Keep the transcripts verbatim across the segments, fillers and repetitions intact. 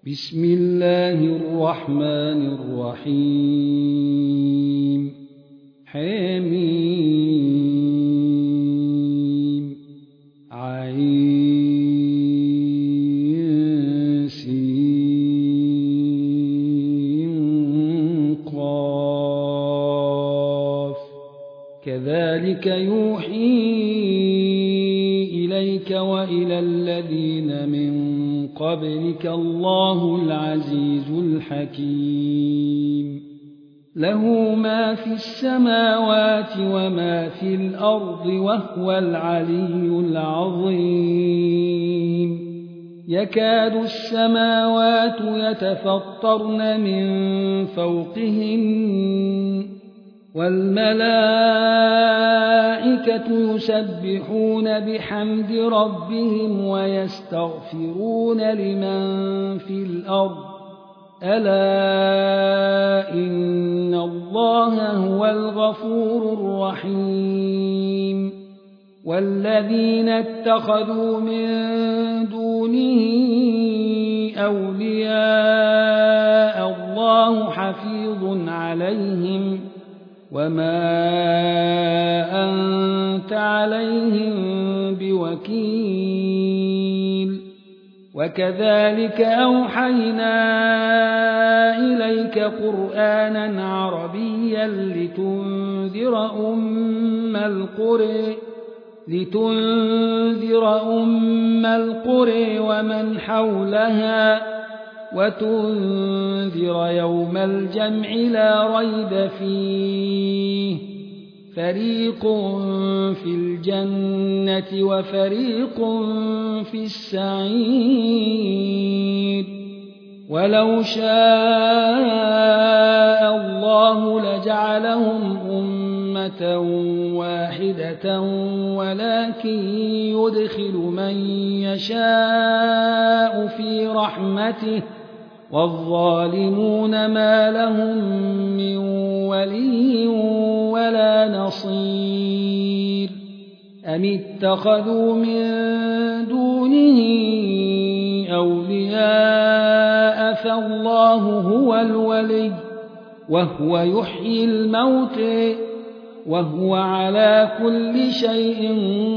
بسم الله الرحمن الرحيم حميم عين سين قاف كذلك يوحي إليك وإلى الذين من قبلك الله العزيز الحكيم له ما في السماوات وما في الأرض وهو العلي العظيم يكاد السماوات يتفطرن من فوقهن والملائكة يسبحون بحمد ربهم ويستغفرون لمن في الأرض ألا إن الله هو الغفور الرحيم والذين اتخذوا من دونه أولياء الله حفيظ عليهم وما أنت عليهم بوكيل وكذلك أوحينا إليك قرآنا عربيا لتنذر أم القرى لتنذر أم القرى ومن حولها وتنذر يوم الجمع لا ريب فيه فريق في الجنة وفريق في السعير ولو شاء الله لجعلهم أمة واحدة ولكن يدخل من يشاء في رحمته والظالمون ما لهم من ولي ولا نصير أم اتخذوا من دونه أولياء فالله هو الولي وهو يحيي الموتى وهو على كل شيء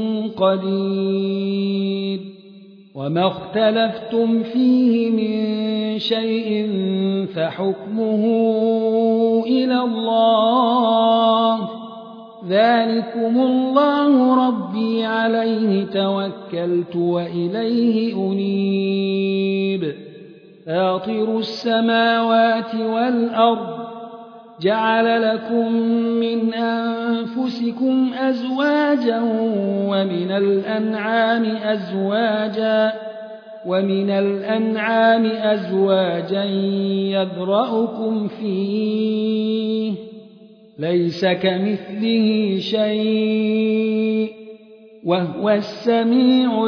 قدير وما اختلفتم فيه من شيء فحكمه إلى الله ذلكم الله ربي عليه توكلت وإليه أنيب فاطر السماوات والأرض جعل لكم من أنفسكم أزواجا ومن الأنعام أزواجا ومن الأنعام أزواجا يذرأكم فيه ليس كمثله شيء وهو السميع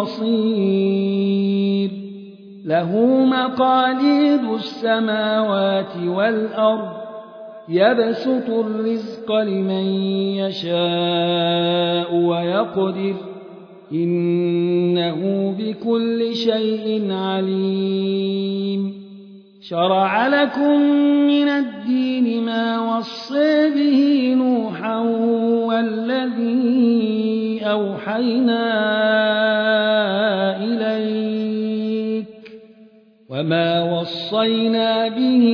البصير له مقاليد السماوات والأرض يبسط الرزق لمن يشاء ويقدر إنه بكل شيء عليم شرع لكم من الدين ما وصى به نوحا والذي أوحينا إليك وما وصينا به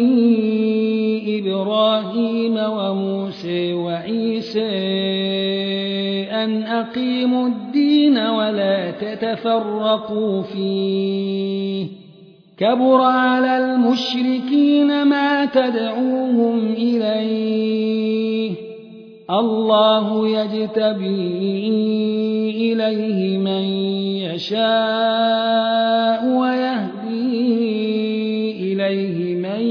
إبراهيم وموسى وعيسى أن أقيموا الدين ولا تتفرقوا فيه كبر على المشركين ما تدعوهم إليه الله يجتبي إليه من يشاء ويهدي إليه من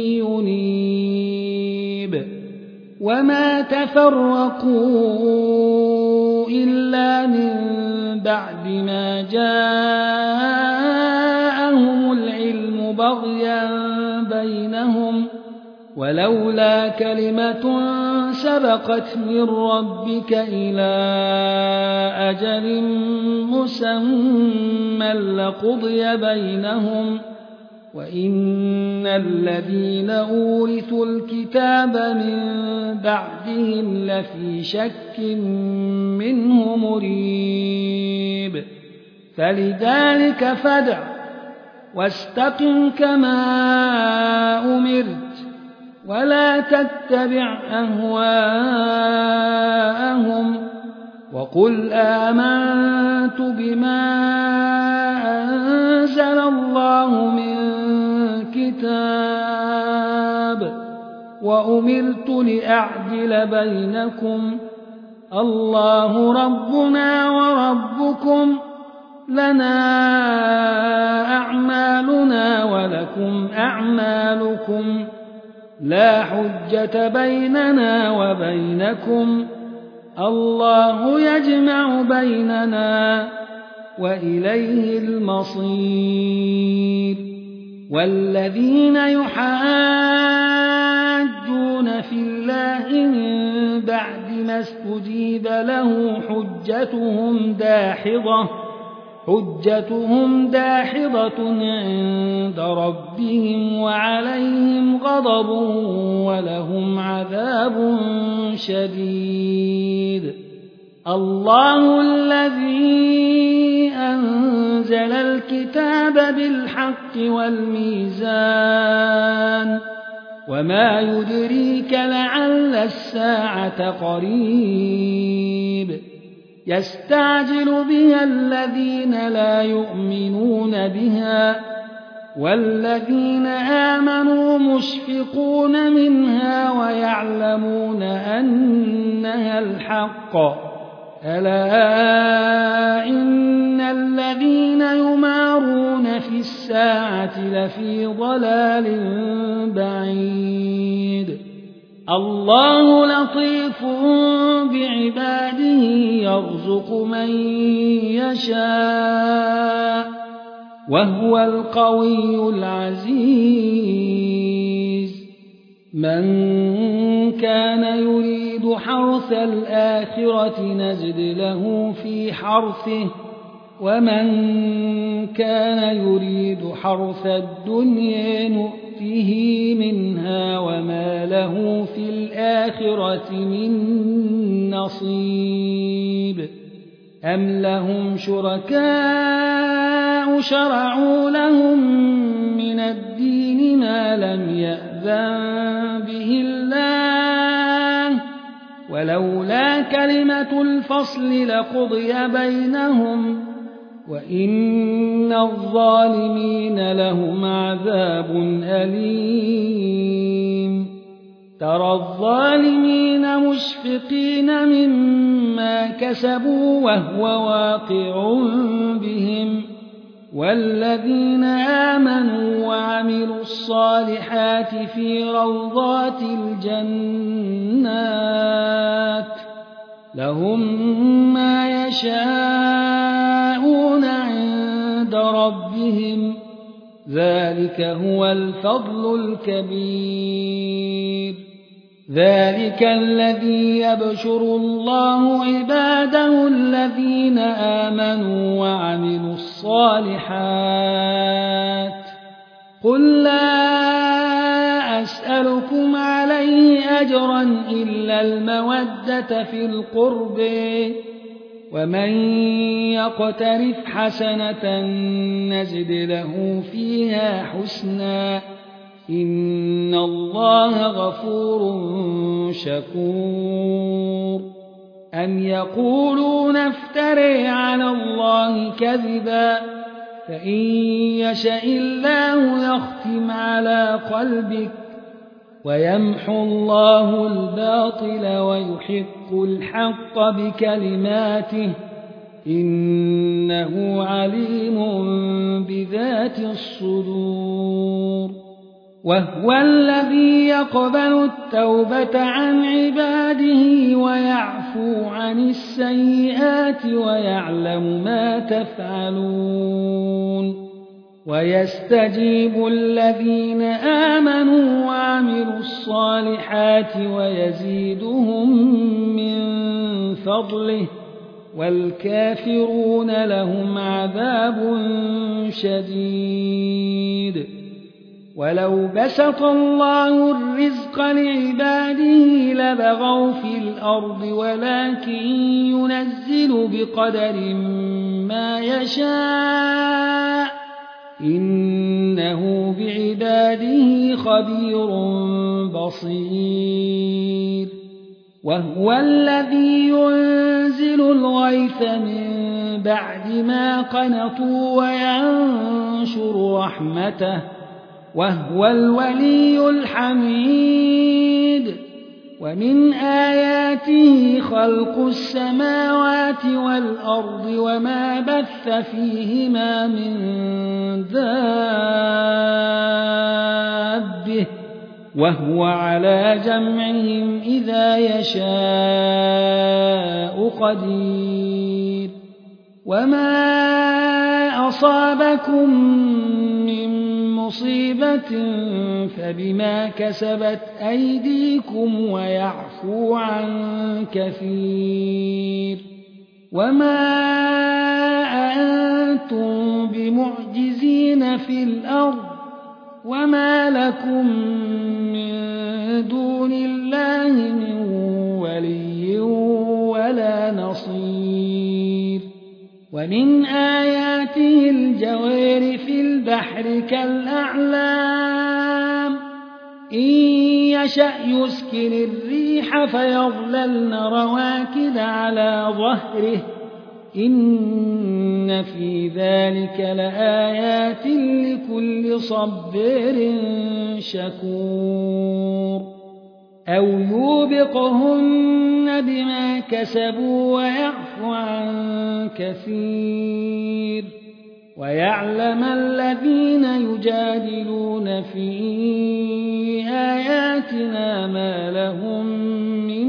ينيب وما تفرقوا إلا من بعد ما جاءهم العلم بغيا بينهم ولولا كلمة سبقت من ربك إلى أجل مسمى لقضي بينهم وإن الذين أورثوا الكتاب من بعدهم لفي شك منه مريب فلذلك فادع واستقم كما أمرت ولا تتبع أهواءهم وقل آمنت بما أنزل الله من كتاب وأمرت لأعدل بينكم الله ربنا وربكم لنا أعمالنا ولكم أعمالكم لا حجة بيننا وبينكم الله يجمع بيننا وإليه المصير والذين يحاجون في الله من بعد ما استجيب له حجتهم داحضة حجتهم داحضة عند ربهم وعليهم غضب ولهم عذاب شديد الله الذي أنزل الكتاب بالحق والميزان وما يدريك لعل الساعة قريب يستعجل بها الذين لا يؤمنون بها والذين آمنوا مشفقون منها ويعلمون أنها الحق ألا إن الذين يمارون في الساعة لفي ضلال بعيد الله لطيف بعباده يرزق من يشاء وهو القوي العزيز من كان يريد حرث الآخرة نزد له في حرثه ومن كان يريد حرث الدنيا نؤته منها وما له في الآخرة من نصيب أم لهم شركاء شرعوا لهم من الدين ما لم يأذن به الله ولولا كلمة الفصل لقضي بينهم وإن الظالمين لهم عذاب أليم ترى الظالمين مشفقين مما كسبوا وهو واقع بهم والذين آمنوا وعملوا الصالحات في روضات الجنات لهم ما يشاءون عند ربهم ذلك هو الفضل الكبير ذلك الذي يبشر الله عباده الذين آمنوا وعملوا الصالحات قل لا أسألكم عليه أجرا إلا المودة في القرب ومن يقترف حسنة نزد له فيها حسنا إن الله غفور شكور أم يقولون افتري على الله كذبا فإن يشاء الله يختم على قلبك ويمحو الله الباطل ويحق الحق بكلماته إنه عليم بذات الصدور وهو الذي يقبل التوبة عن عباده ويعفو عن السيئات ويعلم ما تفعلون ويستجيب الذين آمنوا وعملوا الصالحات ويزيدهم من فضله والكافرون لهم عذاب شديد ولو بسط الله الرزق لعباده لبغوا في الأرض ولكن ينزل بقدر ما يشاء إنه بعباده خبير بصير وهو الذي ينزل الغيث من بعد ما قنطوا وينشر رحمته وهو الولي الحميد ومن آياته خلق السماوات والأرض وما بث فيهما من دابة وهو على جمعهم إذا يشاء قدير وما أصابكم من مصيبة فبما كسبت أيديكم ويعفو عن كثير وما أنتم بمعجزين في الأرض وما لكم من دون الله من ولي ولا نصير ومن آياته الجوار في البحر كالأعلام إن يشأ يسكن الريح فيظللن رواكد على ظهره إن في ذلك لآيات لكل صبر شكور أو يوبقهن بما كسبوا ويعفو عن كثير ويعلم الذين يجادلون في آياتنا ما لهم من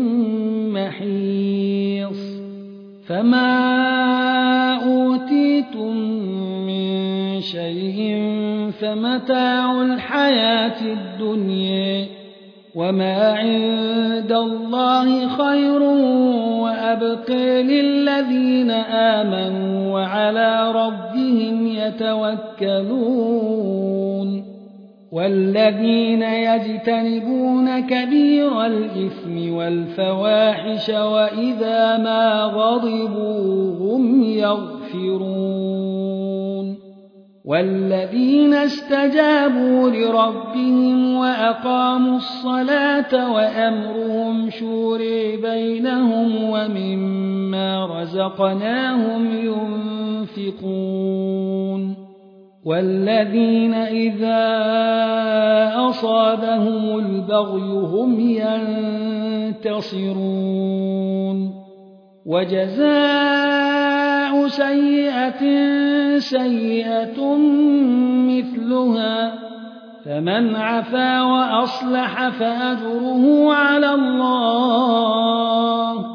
محيص فما أوتيتم من شيء فمتاع الحياة الدنيا وما عند الله خير وأبقى للذين آمنوا وعلى ربهم يتوكلون والذين يجتنبون كبير الإثم والفواحش وإذا ما غضبوا هم يغفرون والذين استجابوا لربهم وأقاموا الصلاة وأمرهم شورى بينهم ومما رزقناهم ينفقون والذين إذا أصابهم البغي هم ينتصرون وجزاء سيئة سيئة مثلها فمن عفا وأصلح فأجره على الله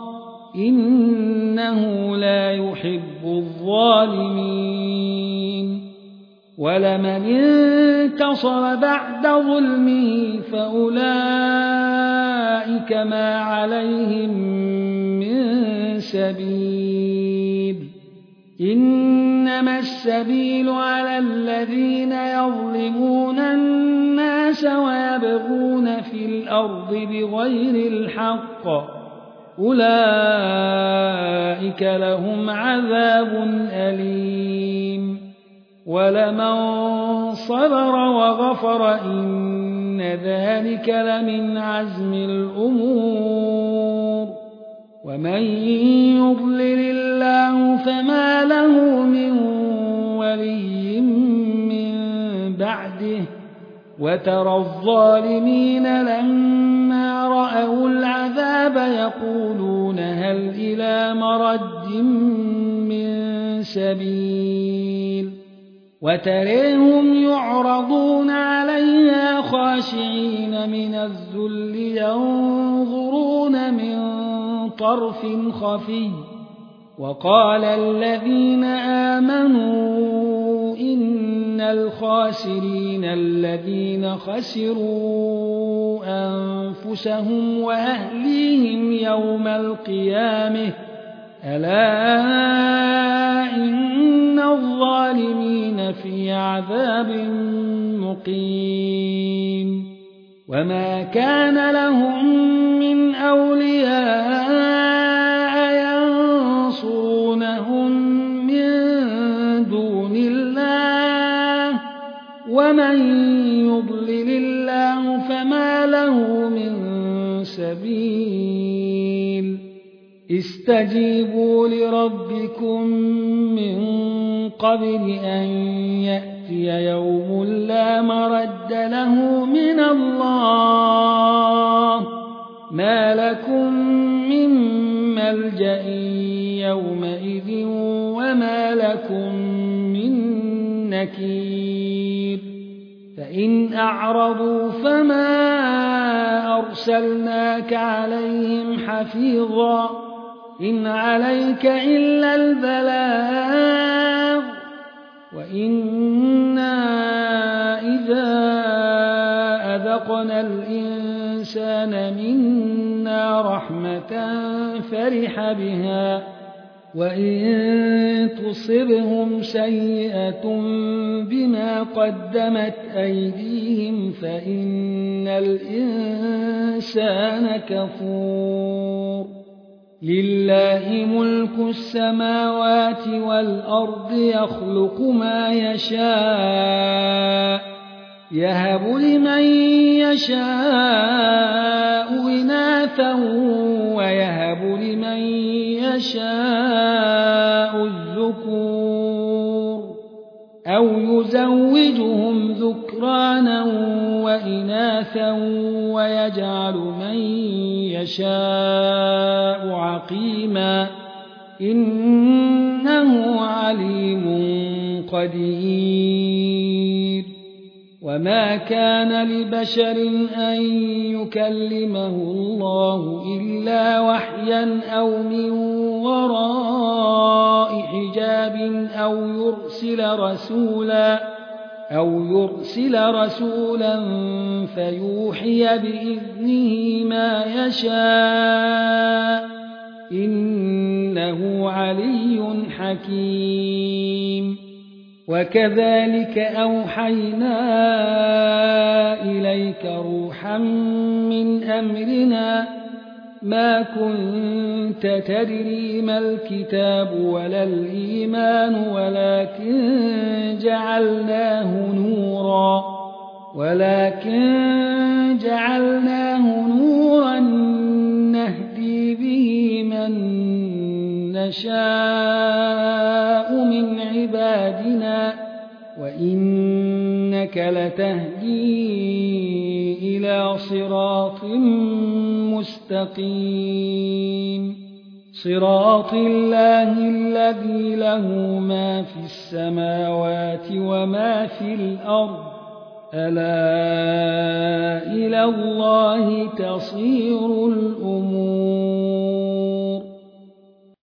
إنه لا يحب الظالمين ولمن انتصر بعد ظلمه فأولئك ما عليهم من سبيل إنما السبيل على الذين يظلمون الناس ويبغون في الأرض بغير الحق أولئك لهم عذاب أليم ولمن صبر وغفر إن ذلك لمن عزم الأمور ومن يضلل الله فما له من ولي من بعده وترى الظالمين لما رأوا العذاب يقولون هل إلى مرد من سبيل وتريهم يعرضون عليها خاشعين من الذل ينظرون من طرف خفي وقال الذين آمنوا إن الخاسرين الذين خسروا أنفسهم وأهليهم يوم القيامة ألا إن الظالمين في عذاب مقيم وما كان لهم من أولياء ينصرونهم من دون الله ومن يضلل الله فما له من سبيل استجيبوا لربكم من قبل أن يأتي يوم لا مرد له من الله ما لكم من ملجأ يومئذ وما لكم من نكير فإن أعرضوا فما أرسلناك عليهم حفيظا إن عليك إلا البلاغ وإنا إذا أذقنا الإنسان منا رحمة فرح بها وإن تصبهم سيئة بما قدمت أيديهم فإن الإنسان كفور لله ملك السماوات والأرض يخلق ما يشاء يهب لمن يشاء إناثا ويهب لمن يشاء الذكور أو يزوجهم ذكرانا وإناثا ويجعل من يشاء عقيما إنه عليم قدير وما كان لبشر أن يكلمه الله إلا وحيا أو من وراء حجاب أو يرسل رسولا أو يرسل رسولا فيوحي بإذنه ما يشاء إنه علي حكيم وكذلك أوحينا إليك روحا من أمرنا ما كنت تدري ما الكتاب ولا الإيمان ولكن جعلناه نورا ولكن جعلناه نورا نهدي به من نشاء من عبادنا وإنك لتهدي إلى صراط مستقيم صراط الله الذي له ما في السماوات وما في الأرض ألا إلى الله تصير الأمور